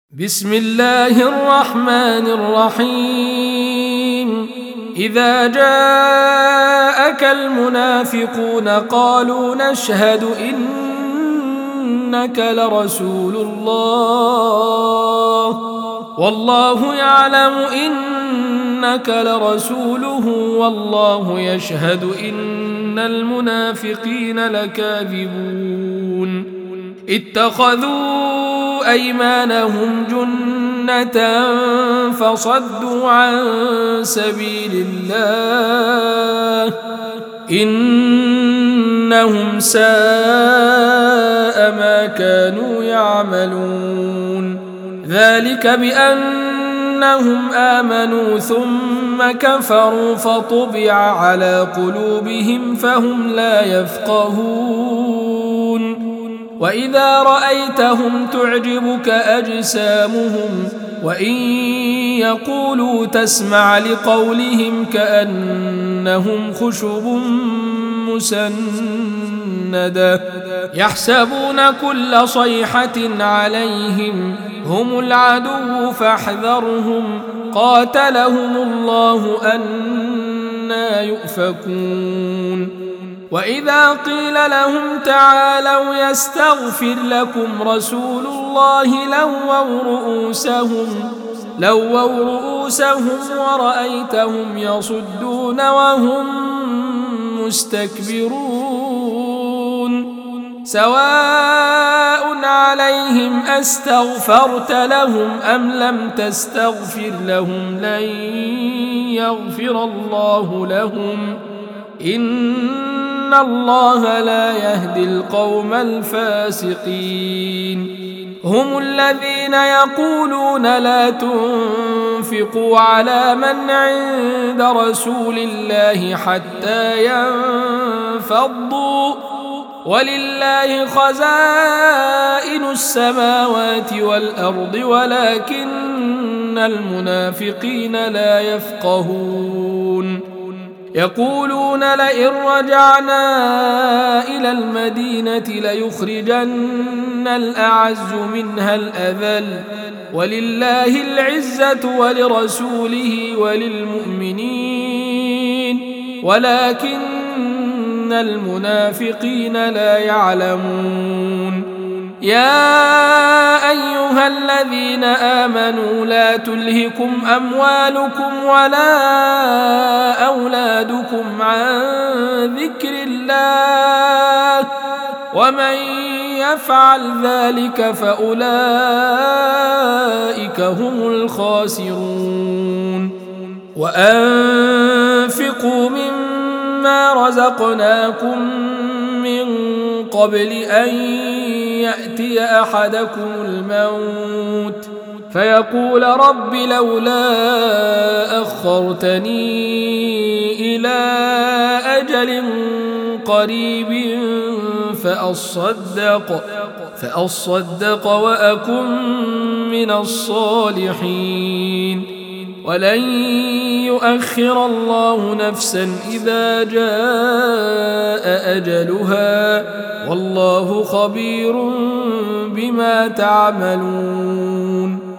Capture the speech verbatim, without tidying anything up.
بسم الله الرحمن الرحيم إذا جاءك المنافقون قالوا نشهد إنك لرسول الله والله يعلم إنك لرسوله والله يشهد إن المنافقين لكاذبون اتخذوا أيمانهم جنة فصدوا عن سبيل الله إنهم ساء ما كانوا يعملون ذلك بأنهم آمنوا ثم كفروا فطبع على قلوبهم فهم لا يفقهون وإذا رأيتهم تعجبك أجسامهم وإن يقولوا تسمع لقولهم كأنهم خشب مسندة يحسبون كل صيحة عليهم هم العدو فاحذرهم قاتلهم الله أنى يؤفكون وإذا قيل لهم تعالوا يستغفر لكم رسول الله لووا رؤوسهم لووا رؤوسهم ورأيتهم يصدون وهم مستكبرون سواء عليهم أستغفرت لهم أم لم تستغفر لهم لن يغفر الله لهم إن الله لا يهدي القوم الفاسقين هم الذين يقولون لا تنفقوا على من عند رسول الله حتى ينفضوا ولله خزائن السماوات والأرض ولكن المنافقين لا يفقهون يقولون لئن رجعنا إلى المدينة ليخرجن الأعز منها الأذل ولله العزة ولرسوله وللمؤمنين ولكن المنافقين لا يعلمون يا أيها الذين آمنوا لا تلهكم أموالكم ولا أولادكم عن ذكر الله ومن يفعل ذلك فأولئك هم الخاسرون وأنفقوا مما رزقناكم من قبل أن يأتي أحدكم الموت فيقول رب لولا أخرتني إلى أجل قريب فأصدق فأصدق وأكن من الصالحين ولن يؤخر الله نفسا إذا جاء أجلها والله خبير بما تعملون